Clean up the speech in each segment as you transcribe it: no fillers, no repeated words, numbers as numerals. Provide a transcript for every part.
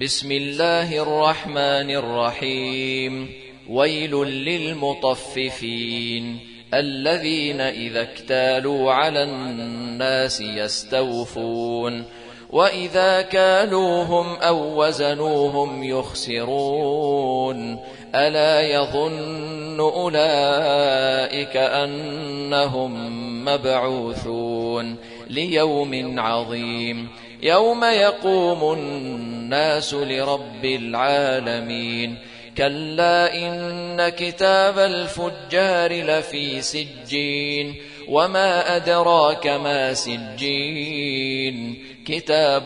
بسم الله الرحمن الرحيم. ويل للمطففين الذين إذا اكتالوا على الناس يستوفون وإذا كالوهم أو وزنوهم يخسرون ألا يظن أولئك أنهم مبعوثون ليوم عظيم يوم يقوم الناس لرب العالمين كلا إن كتاب الفجار لفي سجين وما أدراك ما سجين كتاب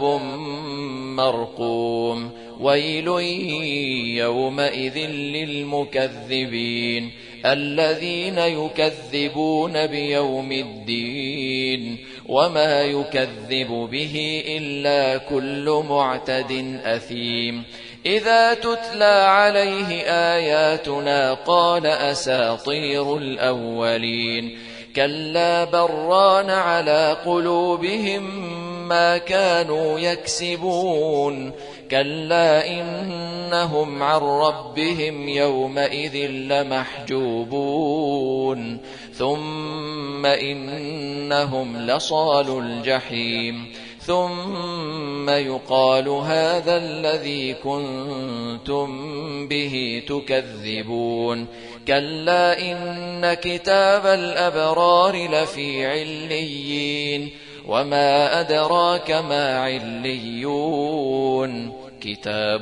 مرقوم ويل يومئذ للمكذبين الذين يكذبون بيوم الدين وما يكذب به إلا كل معتد أثيم إذا تتلى عليه آياتنا قال أساطير الأولين كلا بران على قلوبهم ما كانوا يكسبون كلا إنهم عن ربهم يومئذ لمحجوبون ثم إنهم لصالو الجحيم ثم يقال هذا الذي كنتم به تكذبون كلا إن كتاب الأبرار لفي عليين وما أدراك ما عليون كتاب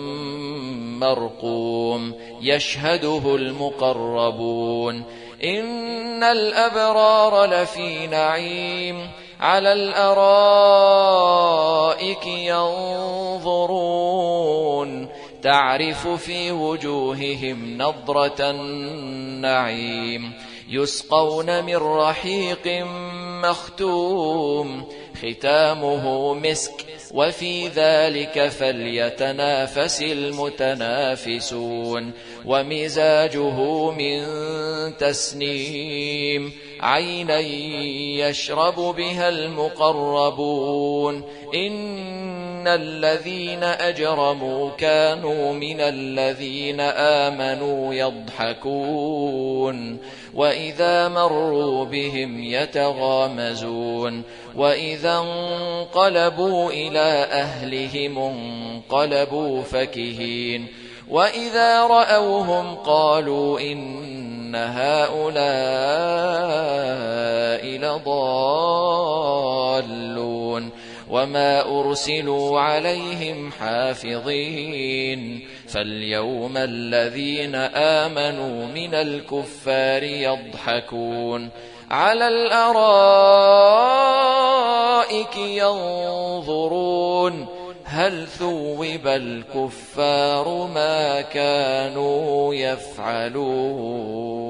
مرقوم يشهده المقربون إن الأبرار لفي نعيم على الأرائك ينظرون تعرف في وجوههم نضرة النعيم يسقون من رحيق مختوم ختامه مسك وفي ذلك فليتنافس المتنافسون ومزاجه من تسنيم عينا يشرب بها المقربون إن الذين أجرموا كانوا من الذين آمنوا يضحكون وإذا مروا بهم يتغامزون وإذا انقلبوا إلى أهلهم انقلبوا فكهين وإذا رأوهم قالوا إن هؤلاء لضالون وما أرسلوا عليهم حافظين فاليوم الذين آمنوا من الكفار يضحكون على الأرائك ينظرون هل ثوب الكفار ما كانوا يفعلون.